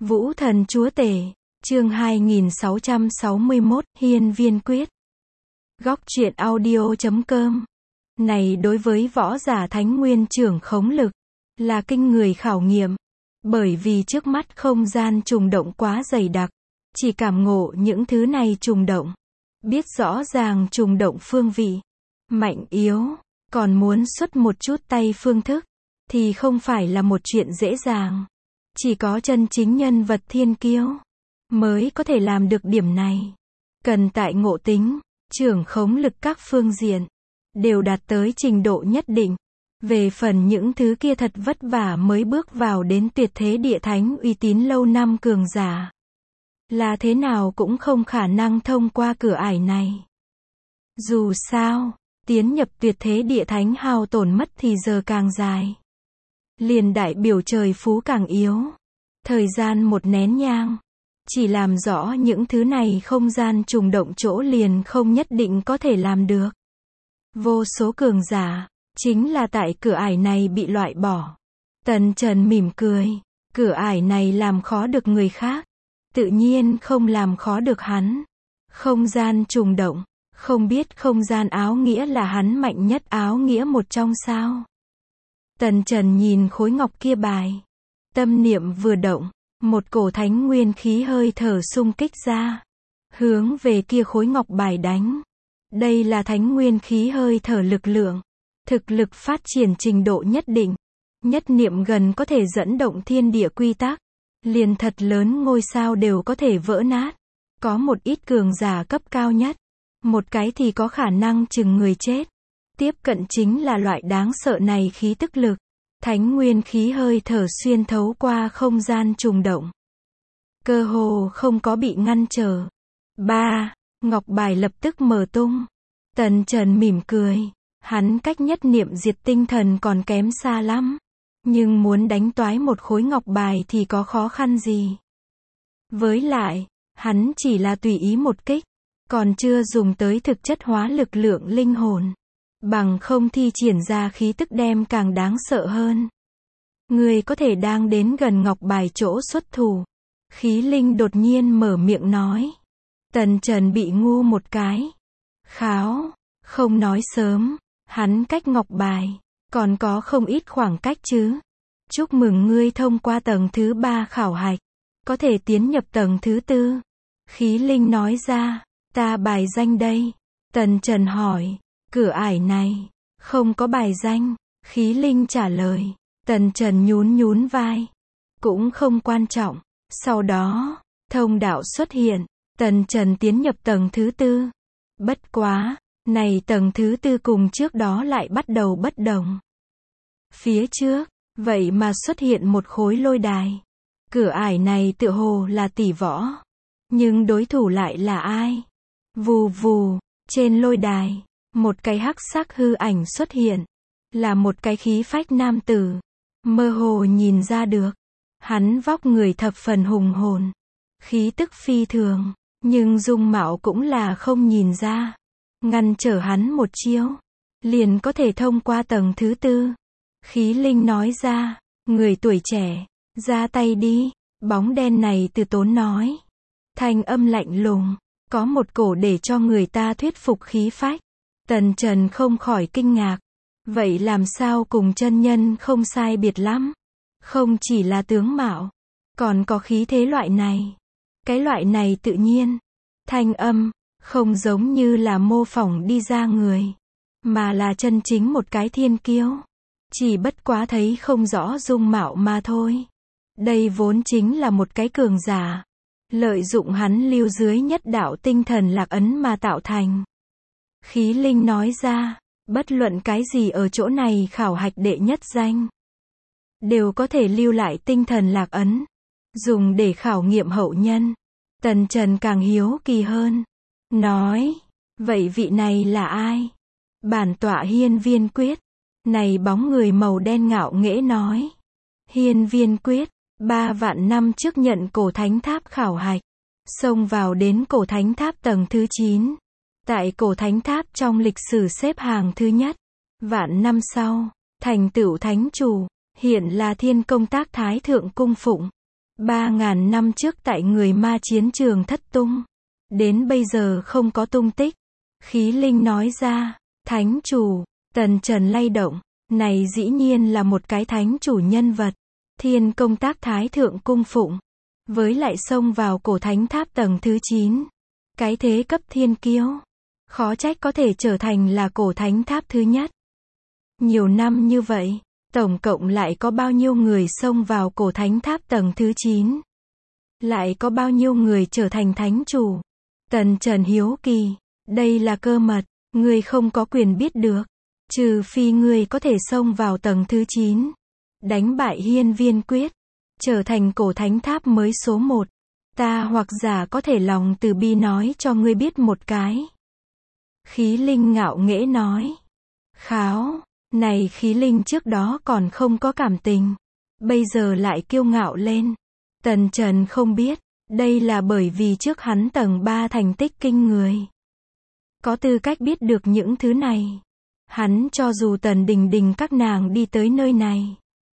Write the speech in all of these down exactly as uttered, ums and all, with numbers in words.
Vũ thần chúa tể, chương hai nghìn sáu trăm sáu mươi mốt, Hiên viên quyết. Góc truyện audio chấm com. Này đối với võ giả thánh nguyên trưởng khống lực, là kinh người khảo nghiệm. Bởi vì trước mắt không gian trùng động quá dày đặc, chỉ cảm ngộ những thứ này trùng động. Biết rõ ràng trùng động phương vị, mạnh yếu, còn muốn xuất một chút tay phương thức, thì không phải là một chuyện dễ dàng. Chỉ có chân chính nhân vật thiên kiêu mới có thể làm được điểm này. Cần tại ngộ tính, trưởng khống lực các phương diện đều đạt tới trình độ nhất định. Về phần những thứ kia thật vất vả mới bước vào đến tuyệt thế địa thánh uy tín lâu năm cường giả, là thế nào cũng không khả năng thông qua cửa ải này. Dù sao, tiến nhập tuyệt thế địa thánh hao tổn mất thì giờ càng dài, liền đại biểu trời phú càng yếu. Thời gian một nén nhang, chỉ làm rõ những thứ này không gian trùng động chỗ liền không nhất định có thể làm được. Vô số cường giả, chính là tại cửa ải này bị loại bỏ. Tần Trần mỉm cười, cửa ải này làm khó được người khác, tự nhiên không làm khó được hắn. Không gian trùng động, không biết không gian áo nghĩa là hắn mạnh nhất áo nghĩa một trong sao? Tần Trần nhìn khối ngọc kia bài, tâm niệm vừa động, một cổ thánh nguyên khí hơi thở xung kích ra, hướng về kia khối ngọc bài đánh. Đây là thánh nguyên khí hơi thở lực lượng, thực lực phát triển trình độ nhất định, nhất niệm gần có thể dẫn động thiên địa quy tắc, liền thật lớn ngôi sao đều có thể vỡ nát. Có một ít cường giả cấp cao nhất, một cái thì có khả năng chừng người chết. Tiếp cận chính là loại đáng sợ này khí tức lực. Thánh nguyên khí hơi thở xuyên thấu qua không gian trùng động, cơ hồ không có bị ngăn trở. Ba, ngọc bài lập tức mở tung. Tần Trần mỉm cười, hắn cách nhất niệm diệt tinh thần còn kém xa lắm, nhưng muốn đánh toái một khối ngọc bài thì có khó khăn gì. Với lại, hắn chỉ là tùy ý một kích, còn chưa dùng tới thực chất hóa lực lượng linh hồn. Bằng không thi triển ra khí tức đem càng đáng sợ hơn. Người có thể đang đến gần ngọc bài chỗ xuất thủ. Khí linh đột nhiên mở miệng nói. Tần Trần bị ngu một cái. Kháo, không nói sớm, hắn cách ngọc bài, còn có không ít khoảng cách chứ. Chúc mừng ngươi thông qua tầng thứ ba khảo hạch, có thể tiến nhập tầng thứ tư. Khí linh nói ra, ta bài danh đây. Tần Trần hỏi. Cửa ải này, không có bài danh, khí linh trả lời. Tần Trần nhún nhún vai. Cũng không quan trọng. Sau đó, thông đạo xuất hiện. Tần Trần tiến nhập tầng thứ tư. Bất quá, này tầng thứ tư cùng trước đó lại bắt đầu bất đồng. Phía trước, vậy mà xuất hiện một khối lôi đài. Cửa ải này tựa hồ là tỷ võ. Nhưng đối thủ lại là ai? Vù vù, trên lôi đài. Một cái hắc sắc hư ảnh xuất hiện, là một cái khí phách nam tử. Mơ hồ nhìn ra được, hắn vóc người thập phần hùng hồn, khí tức phi thường, nhưng dung mạo cũng là không nhìn ra. Ngăn trở hắn một chiêu, liền có thể thông qua tầng thứ tư. Khí linh nói ra, người tuổi trẻ, ra tay đi. Bóng đen này từ tốn nói, thanh âm lạnh lùng, có một cổ để cho người ta thuyết phục khí phách. Tần Trần không khỏi kinh ngạc. Vậy làm sao cùng chân nhân không sai biệt lắm? Không chỉ là tướng mạo, còn có khí thế loại này. Cái loại này tự nhiên, thanh âm, không giống như là mô phỏng đi ra người, mà là chân chính một cái thiên kiêu. Chỉ bất quá thấy không rõ dung mạo mà thôi. Đây vốn chính là một cái cường giả, lợi dụng hắn lưu dưới nhất đạo tinh thần lạc ấn mà tạo thành. Khí linh nói ra, bất luận cái gì ở chỗ này khảo hạch đệ nhất danh, đều có thể lưu lại tinh thần lạc ấn, dùng để khảo nghiệm hậu nhân. Tần Trần càng hiếu kỳ hơn, nói, vậy vị này là ai? Bản tọa Hiên viên quyết. Này bóng người màu đen ngạo nghễ nói. Hiên viên quyết, ba vạn năm trước nhận cổ thánh tháp khảo hạch, xông vào đến cổ thánh tháp tầng thứ chín. Tại cổ thánh tháp trong lịch sử xếp hàng thứ nhất. Vạn năm sau, thành tựu thánh chủ, hiện là thiên công tác thái thượng cung phụng. Ba ngàn năm trước tại người ma chiến trường thất tung. Đến bây giờ không có tung tích. Khí linh nói ra, thánh chủ, Tần Trần lay động, này dĩ nhiên là một cái thánh chủ nhân vật. Thiên công tác thái thượng cung phụng. Với lại xông vào cổ thánh tháp tầng thứ chín. Cái thế cấp thiên kiêu. Khó trách có thể trở thành là cổ thánh tháp thứ nhất. Nhiều năm như vậy, tổng cộng lại có bao nhiêu người xông vào cổ thánh tháp tầng thứ chín? Lại có bao nhiêu người trở thành thánh chủ? Tần Trần hiếu kỳ, đây là cơ mật, ngươi không có quyền biết được. Trừ phi ngươi có thể xông vào tầng thứ chín. Đánh bại hiên viên quyết. Trở thành cổ thánh tháp mới số một. Ta hoặc giả có thể lòng từ bi nói cho ngươi biết một cái. Khí linh ngạo nghễ nói. Kháo, này khí linh trước đó còn không có cảm tình. Bây giờ lại kiêu ngạo lên. Tần Trần không biết, đây là bởi vì trước hắn tầng ba thành tích kinh người. Có tư cách biết được những thứ này. Hắn cho dù Tần Đình Đình các nàng đi tới nơi này.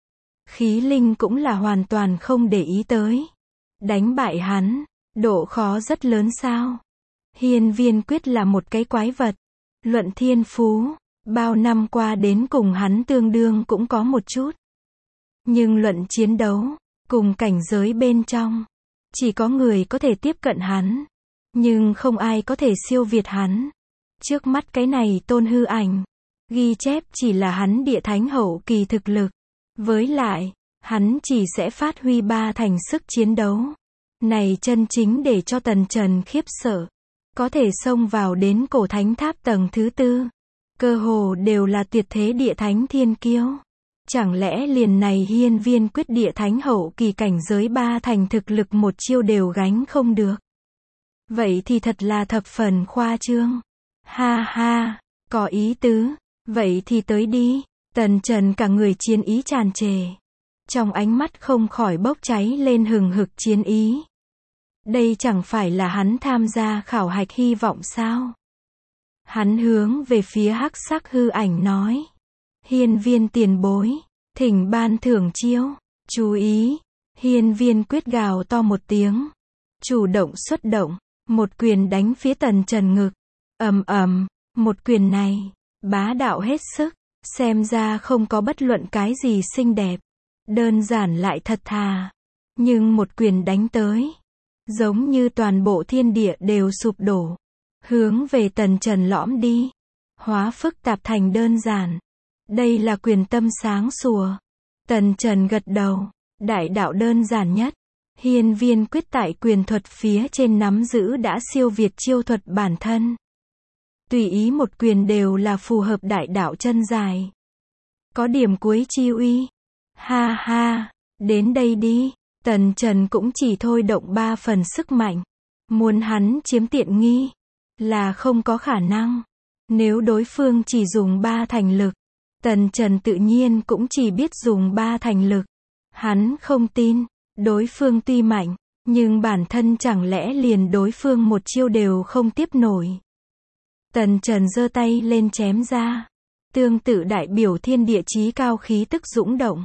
Khí linh cũng là hoàn toàn không để ý tới. Đánh bại hắn, độ khó rất lớn sao? Hiên viên quyết là một cái quái vật. Luận thiên phú, bao năm qua đến cùng hắn tương đương cũng có một chút. Nhưng luận chiến đấu, cùng cảnh giới bên trong, chỉ có người có thể tiếp cận hắn. Nhưng không ai có thể siêu việt hắn. Trước mắt cái này tôn hư ảnh, ghi chép chỉ là hắn địa thánh hậu kỳ thực lực. Với lại, hắn chỉ sẽ phát huy ba thành sức chiến đấu. Này chân chính để cho Tần Trần khiếp sợ. Có thể xông vào đến cổ thánh tháp tầng thứ tư. Cơ hồ đều là tuyệt thế địa thánh thiên kiêu. Chẳng lẽ liền này hiên viên quyết địa thánh hậu kỳ cảnh giới ba thành thực lực một chiêu đều gánh không được. Vậy thì thật là thập phần khoa trương. Ha ha, có ý tứ. Vậy thì tới đi. Tần Trần cả người chiến ý tràn trề. Trong ánh mắt không khỏi bốc cháy lên hừng hực chiến ý. Đây chẳng phải là hắn tham gia khảo hạch hy vọng sao? Hắn hướng về phía hắc sắc hư ảnh nói. Hiên viên tiền bối, thỉnh ban thưởng chiêu. Chú ý, hiên viên quyết gào to một tiếng. Chủ động xuất động, một quyền đánh phía Tần Trần ngực. Ầm ầm, một quyền này, bá đạo hết sức. Xem ra không có bất luận cái gì xinh đẹp. Đơn giản lại thật thà. Nhưng một quyền đánh tới. Giống như toàn bộ thiên địa đều sụp đổ. Hướng về Tần Trần lõm đi. Hóa phức tạp thành đơn giản. Đây là quyền tâm sáng sủa. Tần Trần gật đầu. Đại đạo đơn giản nhất. Hiên viên quyết tại quyền thuật phía trên nắm giữ đã siêu việt chiêu thuật bản thân. Tùy ý một quyền đều là phù hợp đại đạo chân dài. Có điểm cuối chi uy. Ha ha, đến đây đi. Tần Trần cũng chỉ thôi động ba phần sức mạnh. Muốn hắn chiếm tiện nghi là không có khả năng. Nếu đối phương chỉ dùng ba thành lực, Tần Trần tự nhiên cũng chỉ biết dùng ba thành lực. Hắn không tin, đối phương tuy mạnh, nhưng bản thân chẳng lẽ liền đối phương một chiêu đều không tiếp nổi. Tần Trần giơ tay lên chém ra. Tương tự đại biểu thiên địa chí cao khí tức dũng động.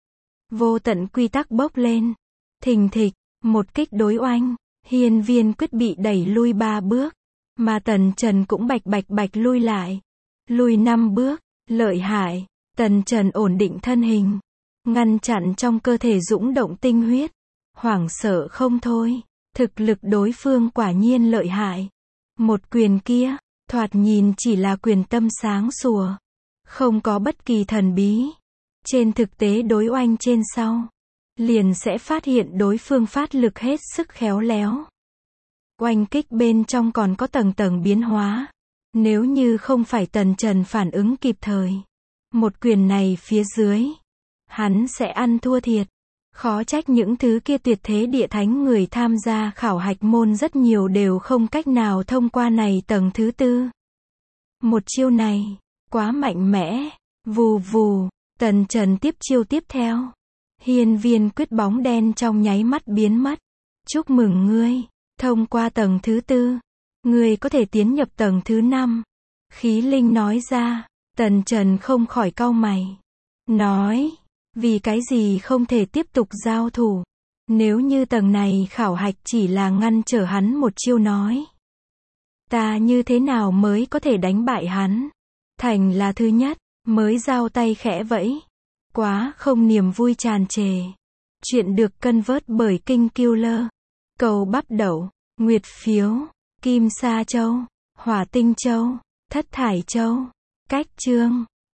Vô tận quy tắc bốc lên. Thình thịch, một kích đối oanh. Hiên viên quyết bị đẩy lui ba bước. Mà Tần Trần cũng bạch bạch bạch lui lại. Lui năm bước, lợi hại. Tần Trần ổn định thân hình. Ngăn chặn trong cơ thể dũng động tinh huyết. Hoảng sợ không thôi. Thực lực đối phương quả nhiên lợi hại. Một quyền kia, thoạt nhìn chỉ là quyền tâm sáng sủa. Không có bất kỳ thần bí. Trên thực tế đối oanh trên sau. Liền sẽ phát hiện đối phương phát lực hết sức khéo léo. Oanh kích bên trong còn có tầng tầng biến hóa. Nếu như không phải Tần Trần phản ứng kịp thời. Một quyền này phía dưới. Hắn sẽ ăn thua thiệt. Khó trách những thứ kia tuyệt thế địa thánh người tham gia khảo hạch môn rất nhiều đều không cách nào thông qua này tầng thứ tư. Một chiêu này, quá mạnh mẽ. Vù vù, Tần Trần tiếp chiêu tiếp theo. Hiên viên quyết bóng đen trong nháy mắt biến mất. Chúc mừng ngươi, thông qua tầng thứ tư. Ngươi có thể tiến nhập tầng thứ năm. Khí linh nói ra. Tần Trần không khỏi cau mày. Nói, vì cái gì không thể tiếp tục giao thủ. Nếu như tầng này khảo hạch chỉ là ngăn trở hắn một chiêu nói. Ta như thế nào mới có thể đánh bại hắn? Thành là thứ nhất, mới giao tay khẽ vẫy. Quá không niềm vui tràn trề. Chuyện được cân vớt bởi Kinh Killer. Cầu bắp đậu, nguyệt phiếu, kim sa châu, hỏa tinh châu, thất thải châu. Cách chương